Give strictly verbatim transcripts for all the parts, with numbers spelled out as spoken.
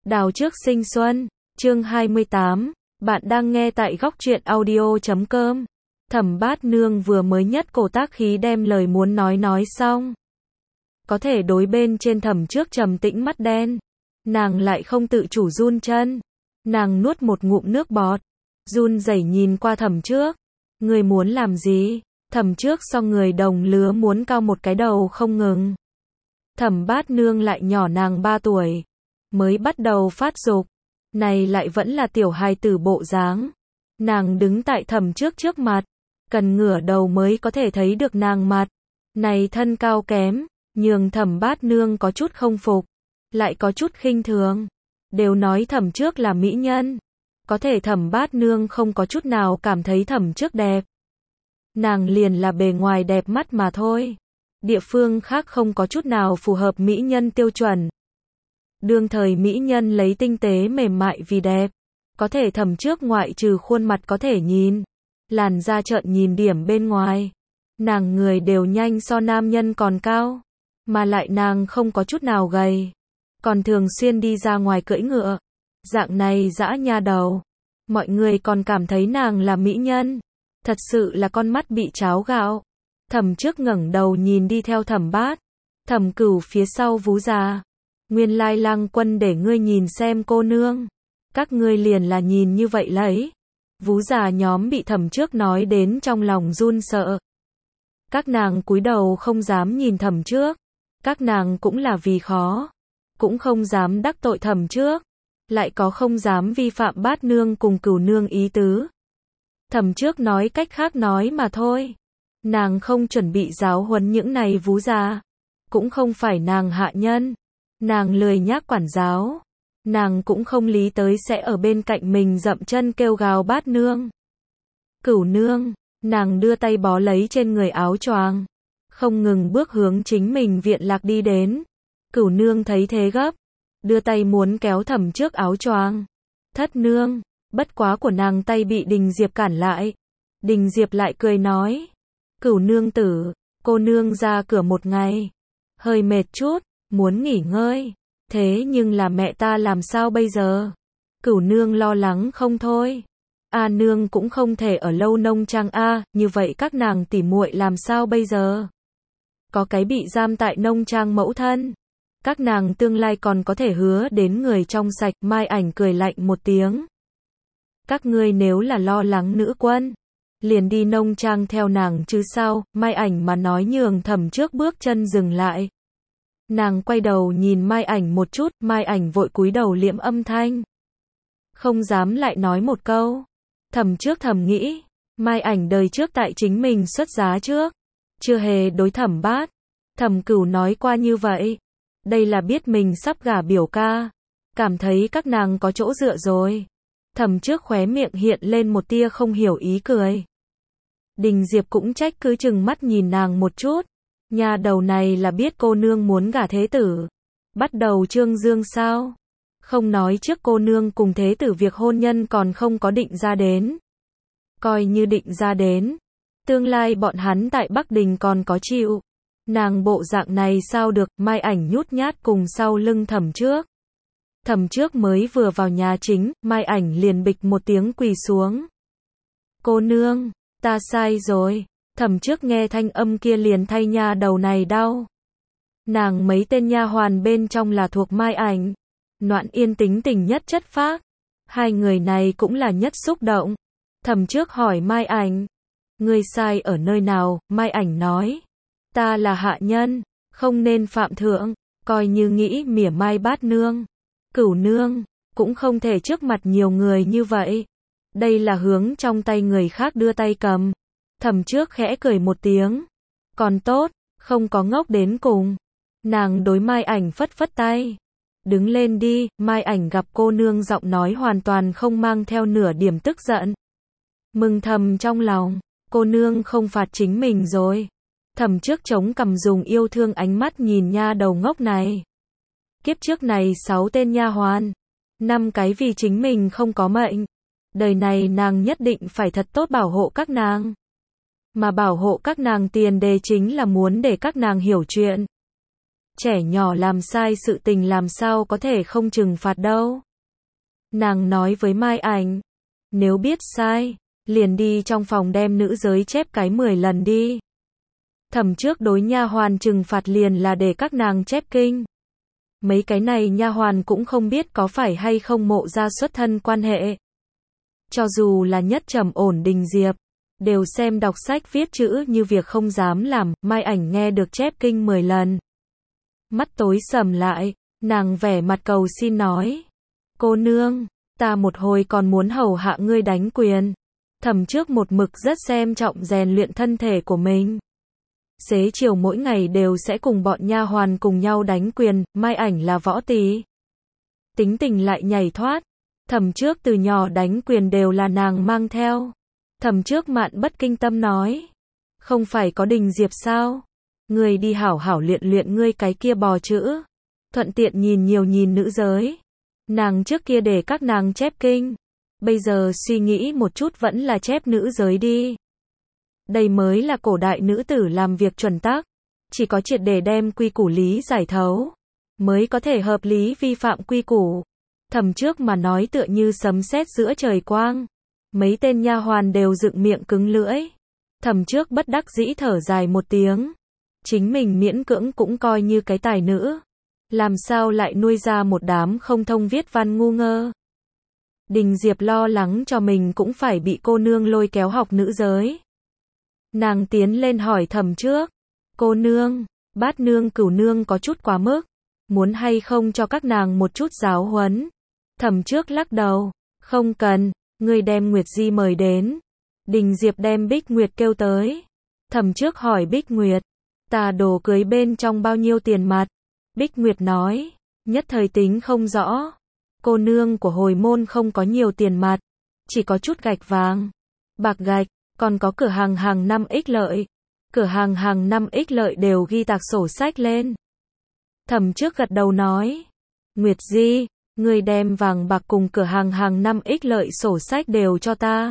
Đào trước sinh xuân, chương hai mươi tám, bạn đang nghe tại góc truyện audio chấm com. Thẩm Bát Nương vừa mới nhất cổ tác khí đem lời muốn nói nói xong. Có thể đối bên trên Thẩm Trước trầm tĩnh mắt đen, nàng lại không tự chủ run chân. Nàng nuốt một ngụm nước bọt, run rẩy nhìn qua Thẩm Trước. Người muốn làm gì? Thẩm Trước so người đồng lứa muốn cao một cái đầu không ngừng. Thẩm Bát Nương lại nhỏ nàng ba tuổi, mới bắt đầu phát dục, này lại vẫn là tiểu hài tử bộ dáng. Nàng đứng tại Thẩm Trước trước mặt, cần ngửa đầu mới có thể thấy được nàng mặt. Này thân cao kém, nhường Thẩm Bát Nương có chút không phục, lại có chút khinh thường. Đều nói Thẩm Trước là mỹ nhân, có thể Thẩm Bát Nương không có chút nào cảm thấy Thẩm Trước đẹp. Nàng liền là bề ngoài đẹp mắt mà thôi. Địa phương khác không có chút nào phù hợp mỹ nhân tiêu chuẩn. Đương thời mỹ nhân lấy tinh tế mềm mại vì đẹp. Có thể Thẩm Trước ngoại trừ khuôn mặt có thể nhìn, làn da trợn nhìn điểm bên ngoài, nàng người đều nhanh so nam nhân còn cao, mà lại nàng không có chút nào gầy, còn thường xuyên đi ra ngoài cưỡi ngựa. Dạng này dã nha đầu, mọi người còn cảm thấy nàng là mỹ nhân, thật sự là con mắt bị cháo gạo. Thẩm Trước ngẩng đầu nhìn đi theo Thẩm Bát, Thẩm Cửu phía sau vú già. Nguyên lai Lang Quân để ngươi nhìn xem cô nương, các ngươi liền là nhìn như vậy lấy. Vú già nhóm bị Thẩm Trước nói đến trong lòng run sợ. Các nàng cúi đầu không dám nhìn Thẩm Trước, các nàng cũng là vì khó, cũng không dám đắc tội Thẩm Trước, lại có không dám vi phạm Bát Nương cùng Cửu Nương ý tứ. Thẩm Trước nói cách khác nói mà thôi. Nàng không chuẩn bị giáo huấn những này vú già, cũng không phải nàng hạ nhân, nàng lười nhác quản giáo, nàng cũng không lý tới sẽ ở bên cạnh mình dậm chân kêu gào Bát Nương. Cửu Nương, nàng đưa tay bó lấy trên người áo choàng, không ngừng bước hướng chính mình viện lạc đi đến. Cửu Nương thấy thế gấp, đưa tay muốn kéo Thẩm Trước áo choàng. Thất nương, bất quá của nàng tay bị Đình Diệp cản lại. Đình Diệp lại cười nói: Cửu nương tử, cô nương ra cửa một ngày, hơi mệt chút, muốn nghỉ ngơi, thế nhưng là mẹ ta làm sao bây giờ? Cửu nương lo lắng không thôi. A nương cũng không thể ở lâu nông trang a, như vậy các nàng tỉ muội làm sao bây giờ? Có cái bị giam tại nông trang mẫu thân, các nàng tương lai còn có thể hứa đến người trong sạch. Mai Ảnh cười lạnh một tiếng: các ngươi nếu là lo lắng nữ quân, liền đi nông trang theo nàng chứ sao? Mai Ảnh mà nói nhường Thẩm Trước bước chân dừng lại. Nàng quay đầu nhìn Mai Ảnh một chút, Mai Ảnh vội cúi đầu liệm âm thanh, không dám lại nói một câu. Thẩm Trước thầm nghĩ, Mai Ảnh đời trước tại chính mình xuất giá trước, chưa hề đối Thẩm Bát, Thẩm Cửu nói qua như vậy. Đây là biết mình sắp gả biểu ca, cảm thấy các nàng có chỗ dựa rồi. Thẩm Trước khóe miệng hiện lên một tia không hiểu ý cười. Đình Diệp cũng trách cứ chừng mắt nhìn nàng một chút. Nhà đầu này là biết cô nương muốn gả thế tử, bắt đầu trương dương sao? Không nói trước cô nương cùng thế tử việc hôn nhân còn không có định ra đến. Coi như định ra đến, tương lai bọn hắn tại Bắc Đình còn có chịu. Nàng bộ dạng này sao được? Mai Ảnh nhút nhát cùng sau lưng Thẩm Trước. Thẩm Trước mới vừa vào nhà chính, Mai Ảnh liền bịch một tiếng quỳ xuống. Cô nương, ta sai rồi. Thẩm Trước nghe thanh âm kia liền thay nha đầu này đau. Nàng mấy tên nha hoàn bên trong là thuộc Mai Ảnh. Noãn Yên tính tình nhất chất phác, hai người này cũng là nhất xúc động. Thẩm Trước hỏi Mai Ảnh: ngươi sai ở nơi nào? Mai Ảnh nói: ta là hạ nhân, không nên phạm thượng, coi như nghĩ mỉa mai Bát Nương, Cửu nương, cũng không thể trước mặt nhiều người như vậy. Đây là hướng trong tay người khác đưa tay cầm. Thẩm Trước khẽ cười một tiếng. Còn tốt, không có ngốc đến cùng. Nàng đối Mai Ảnh phất phất tay. Đứng lên đi. Mai Ảnh gặp cô nương giọng nói hoàn toàn không mang theo nửa điểm tức giận. Mừng thầm trong lòng, cô nương không phạt chính mình rồi. Thẩm Trước chống cằm dùng yêu thương ánh mắt nhìn nha đầu ngốc này. Kiếp trước này sáu tên nha hoàn, năm cái vì chính mình không có mệnh. Đời này nàng nhất định phải thật tốt bảo hộ các nàng. Mà bảo hộ các nàng tiền đề chính là muốn để các nàng hiểu chuyện. trẻ nhỏ làm sai sự tình làm sao có thể không trừng phạt đâu. Nàng nói với Mai Ảnh, nếu biết sai, liền đi trong phòng đem nữ giới chép cái mười lần đi. Thẩm trước đối nha hoàn trừng phạt liền là để các nàng chép kinh. Mấy cái này nha hoàn cũng không biết có phải hay không Mộ gia xuất thân quan hệ. Cho dù là nhất trầm ổn Đình Diệp, đều xem đọc sách viết chữ như việc không dám làm. Mai Ảnh nghe được chép kinh mười lần, mắt tối sầm lại, nàng vẻ mặt cầu xin nói, cô nương, ta một hồi còn muốn hầu hạ ngươi đánh quyền. Thẩm trước một mực rất xem trọng rèn luyện thân thể của mình. Xế chiều mỗi ngày đều sẽ cùng bọn nha hoàn cùng nhau đánh quyền. Mai Ảnh là võ tỳ, tính tình lại nhảy thoát. Thẩm trước từ nhỏ đánh quyền đều là nàng mang theo. Thẩm trước mạn bất kinh tâm nói, không phải có Đình Diệp sao? Ngươi đi hảo hảo luyện luyện ngươi cái kia bò chữ, thuận tiện nhìn nhiều nhìn nữ giới. Nàng trước kia để các nàng chép kinh, bây giờ suy nghĩ một chút vẫn là chép nữ giới đi. Đây mới là cổ đại nữ tử làm việc chuẩn tắc, chỉ có triệt để đem quy củ lý giải thấu, mới có thể hợp lý vi phạm quy củ. Thẩm trước mà nói tựa như sấm sét giữa trời quang, mấy tên nha hoàn đều dựng miệng cứng lưỡi. Thẩm trước bất đắc dĩ thở dài một tiếng, chính mình miễn cưỡng cũng coi như cái tài nữ, làm sao lại nuôi ra một đám không thông viết văn ngu ngơ. Đình Diệp lo lắng cho mình cũng phải bị cô nương lôi kéo học nữ giới. Nàng tiến lên hỏi Thẩm trước, cô nương, Bát nương Cửu nương có chút quá mức, muốn hay không cho các nàng một chút giáo huấn. Thẩm trước lắc đầu, không cần, ngươi đem Nguyệt Di mời đến. Đình Diệp đem Bích Nguyệt kêu tới. Thẩm trước hỏi Bích Nguyệt, ta đồ cưới bên trong bao nhiêu tiền mặt? Bích Nguyệt nói, nhất thời tính không rõ. Cô nương của hồi môn không có nhiều tiền mặt, chỉ có chút gạch vàng, bạc gạch, còn có cửa hàng hàng năm ích lợi. Cửa hàng hàng năm ích lợi đều ghi tạc sổ sách lên. Thẩm trước gật đầu nói, Nguyệt Di, ngươi đem vàng bạc cùng cửa hàng hàng năm ích lợi sổ sách đều cho ta.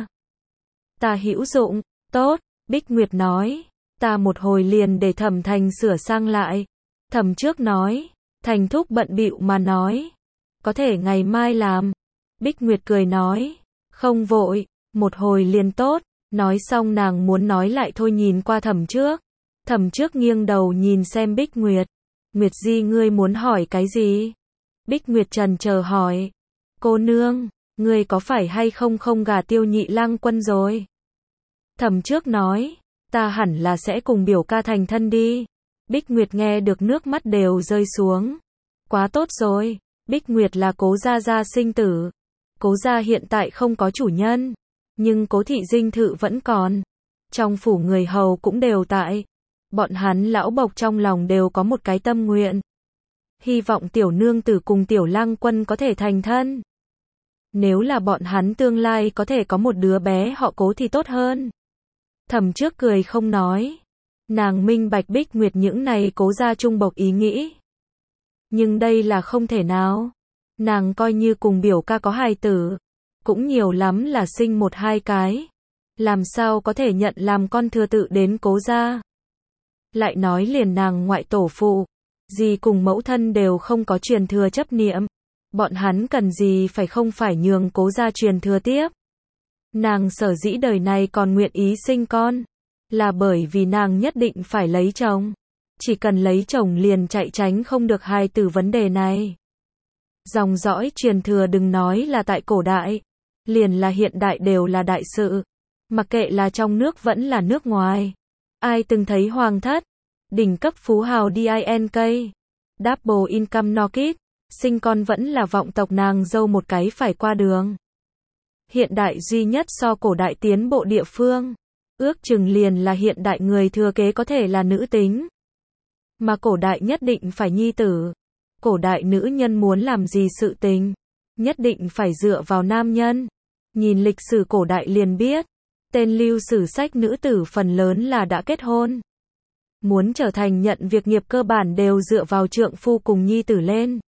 Ta hữu dụng, tốt, Bích Nguyệt nói, ta một hồi liền để Thẩm Thành sửa sang lại. Thẩm trước nói, Thành thúc bận bịu mà nói, có thể ngày mai làm. Bích Nguyệt cười nói, không vội, một hồi liền tốt. Nói xong nàng muốn nói lại thôi nhìn qua Thẩm trước. Thẩm trước nghiêng đầu nhìn xem Bích Nguyệt. Nguyệt Di ngươi muốn hỏi cái gì? Bích Nguyệt trần chờ hỏi. Cô nương, ngươi có phải hay không không gả Tiêu Nhị Lang Quân rồi? Thẩm trước nói, ta hẳn là sẽ cùng biểu ca thành thân đi. Bích Nguyệt nghe được nước mắt đều rơi xuống. Quá tốt rồi, Bích Nguyệt là Cố gia gia sinh tử. Cố gia hiện tại không có chủ nhân, nhưng Cố thị dinh thự vẫn còn. Trong phủ người hầu cũng đều tại. Bọn hắn lão bộc trong lòng đều có một cái tâm nguyện. Hy vọng tiểu nương tử cùng tiểu lang quân có thể thành thân. Nếu là bọn hắn tương lai có thể có một đứa bé họ Cố thì tốt hơn. Thẩm trước cười không nói. Nàng minh bạch Bích Nguyệt những này Cố gia trung bộc ý nghĩ. Nhưng đây là không thể nào. Nàng coi như cùng biểu ca có hài tử, cũng nhiều lắm là sinh một hai cái. Làm sao có thể nhận làm con thừa tự đến Cố gia. Lại nói liền nàng ngoại tổ phụ, dì cùng mẫu thân đều không có truyền thừa chấp niệm. Bọn hắn cần gì phải không phải nhường Cố gia truyền thừa tiếp. Nàng sở dĩ đời này còn nguyện ý sinh con, là bởi vì nàng nhất định phải lấy chồng. Chỉ cần lấy chồng liền chạy tránh không được hài tử vấn đề này. Dòng dõi truyền thừa đừng nói là tại cổ đại, liền là hiện đại đều là đại sự. Mặc kệ là trong nước vẫn là nước ngoài. Ai từng thấy hoàng thất, đỉnh cấp phú hào đê i en ca, Double Income Norkid, sinh con vẫn là vọng tộc nàng dâu một cái phải qua đường. Hiện đại duy nhất so cổ đại tiến bộ địa phương, ước chừng liền là hiện đại người thừa kế có thể là nữ tính. Mà cổ đại nhất định phải nhi tử. Cổ đại nữ nhân muốn làm gì sự tình, nhất định phải dựa vào nam nhân. Nhìn lịch sử cổ đại liền biết, tên lưu sử sách nữ tử phần lớn là đã kết hôn. Muốn trở thành nhận việc nghiệp cơ bản đều dựa vào trượng phu cùng nhi tử lên.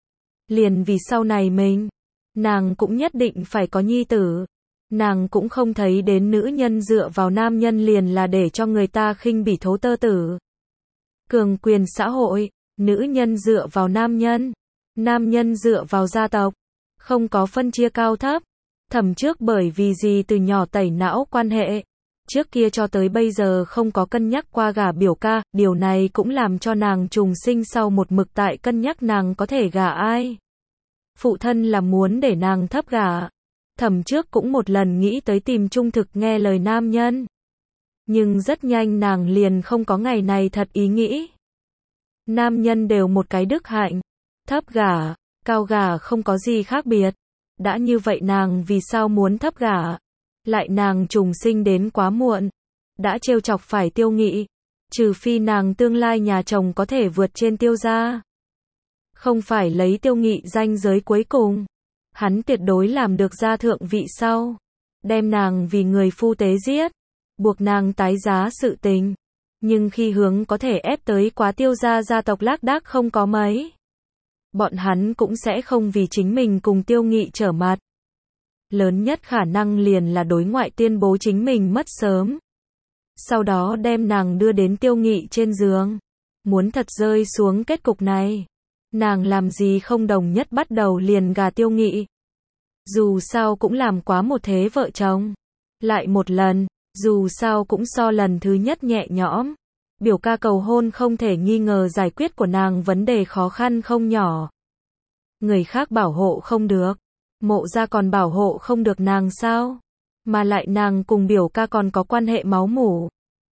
Liền vì sau này mình, nàng cũng nhất định phải có nhi tử. Nàng cũng không thấy đến nữ nhân dựa vào nam nhân liền là để cho người ta khinh bỉ thố tơ tử. Cường quyền xã hội, Nữ nhân dựa vào nam nhân, nam nhân dựa vào gia tộc, không có phân chia cao thấp. Thẩm trước bởi vì gì từ nhỏ tẩy não quan hệ, trước kia cho tới bây giờ không có cân nhắc qua gả biểu ca, điều này cũng làm cho nàng trùng sinh sau một mực tại cân nhắc nàng có thể gả ai. Phụ thân là muốn để nàng thấp gả. Thẩm trước cũng một lần nghĩ tới tìm trung thực nghe lời nam nhân. Nhưng rất nhanh nàng liền không có ngày này thật ý nghĩ. Nam nhân đều một cái đức hạnh, thấp gả, cao gả không có gì khác biệt. Đã như vậy nàng vì sao muốn thấp gả? Lại nàng trùng sinh đến quá muộn, đã trêu chọc phải Tiêu Nghị, trừ phi nàng tương lai nhà chồng có thể vượt trên Tiêu gia. Không phải lấy Tiêu Nghị danh giới cuối cùng, hắn tuyệt đối làm được gia thượng vị sau, đem nàng vì người phu tế giết, buộc nàng tái giá sự tình. Nhưng khi hướng có thể ép tới quá Tiêu gia gia tộc lác đác không có mấy. Bọn hắn cũng sẽ không vì chính mình cùng Tiêu Nghị trở mặt. Lớn nhất khả năng liền là đối ngoại tuyên bố chính mình mất sớm. Sau đó đem nàng đưa đến Tiêu Nghị trên giường. Muốn thật rơi xuống kết cục này, nàng làm gì không đồng nhất bắt đầu liền gả Tiêu Nghị. Dù sao cũng làm quá một thế vợ chồng. Lại một lần, dù sao cũng so lần thứ nhất nhẹ nhõm. Biểu ca cầu hôn không thể nghi ngờ giải quyết của nàng vấn đề khó khăn không nhỏ. Người khác bảo hộ không được, Mộ gia còn bảo hộ không được nàng sao? Mà lại nàng cùng biểu ca còn có quan hệ máu mủ.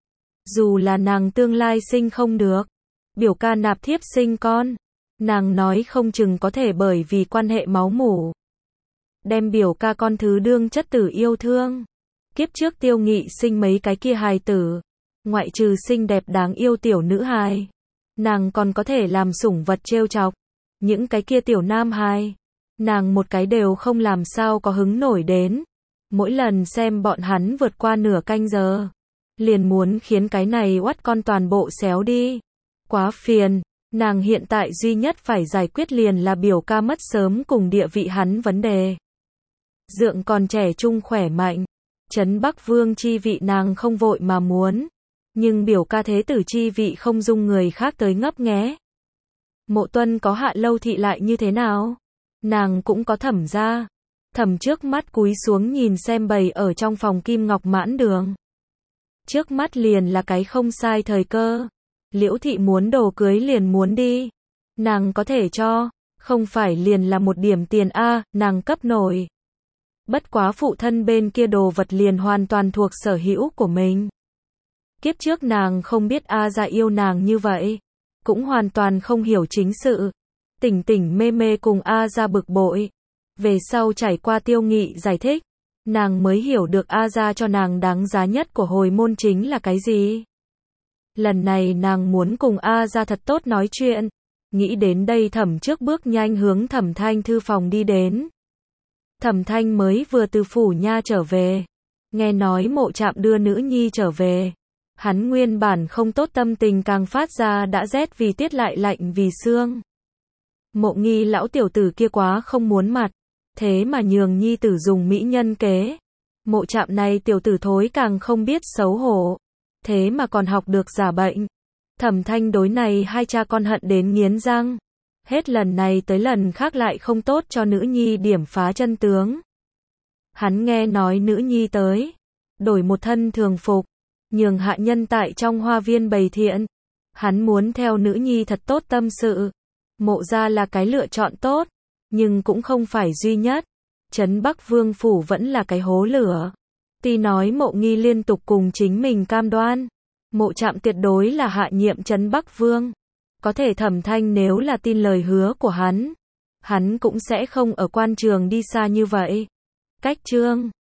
Dù là nàng tương lai sinh không được, biểu ca nạp thiếp sinh con, nàng nói không chừng có thể bởi vì quan hệ máu mủ đem biểu ca con thứ đương chất tử yêu thương. Kiếp trước Tiêu Nghị sinh mấy cái kia hài tử, ngoại trừ xinh đẹp đáng yêu tiểu nữ hài, nàng còn có thể làm sủng vật trêu chọc. Những cái kia tiểu nam hài, nàng một cái đều không làm sao có hứng nổi đến. Mỗi lần xem bọn hắn vượt qua nửa canh giờ, liền muốn khiến cái này oắt con toàn bộ xéo đi. Quá phiền, nàng hiện tại duy nhất phải giải quyết liền là biểu ca mất sớm cùng địa vị hắn vấn đề. Dượng còn trẻ trung khỏe mạnh, Trấn Bắc Vương chi vị nàng không vội mà muốn, nhưng biểu ca thế tử chi vị không dung người khác tới ngấp nghé. Mộ Tuân có Hạ Lâu thị lại như thế nào? Nàng cũng có Thẩm gia. Thẩm trước mắt cúi xuống nhìn xem bày ở trong phòng kim ngọc mãn đường. Trước mắt liền là cái không sai thời cơ. Liễu thị muốn đồ cưới liền muốn đi. Nàng có thể cho, không phải liền là một điểm tiền a, nàng cấp nổi. Bất quá phụ thân bên kia đồ vật liền hoàn toàn thuộc sở hữu của mình. Kiếp trước nàng không biết A gia yêu nàng như vậy, cũng hoàn toàn không hiểu chính sự. Tỉnh tỉnh mê mê cùng A gia bực bội. Về sau trải qua Tiêu Nghị giải thích, nàng mới hiểu được A gia cho nàng đáng giá nhất của hồi môn chính là cái gì. Lần này nàng muốn cùng A gia thật tốt nói chuyện. Nghĩ đến đây Thẩm trước bước nhanh hướng Thẩm Thanh thư phòng đi đến. Thẩm Thanh mới vừa từ phủ nha trở về, nghe nói Mộ Trạm đưa nữ nhi trở về, hắn nguyên bản không tốt tâm tình càng phát ra đã rét vì tiết lại lạnh vì xương. Mộ Nghi lão tiểu tử kia quá không muốn mặt, thế mà nhường nhi tử dùng mỹ nhân kế. Mộ Trạm này tiểu tử thối càng không biết xấu hổ, thế mà còn học được giả bệnh. Thẩm Thanh đối này hai cha con hận đến nghiến răng. Hết lần này tới lần khác lại không tốt cho nữ nhi điểm phá chân tướng. Hắn nghe nói nữ nhi tới, đổi một thân thường phục, nhường hạ nhân tại trong hoa viên bày thiện. Hắn muốn theo nữ nhi thật tốt tâm sự. Mộ gia là cái lựa chọn tốt, nhưng cũng không phải duy nhất. Trấn Bắc Vương phủ vẫn là cái hố lửa. Tuy nói Mộ Nghi liên tục cùng chính mình cam đoan, Mộ Trạm tuyệt đối là hạ nhiệm Trấn Bắc Vương. Có thể Thẩm Thanh nếu là tin lời hứa của hắn, hắn cũng sẽ không ở quan trường đi xa như vậy. Cách chương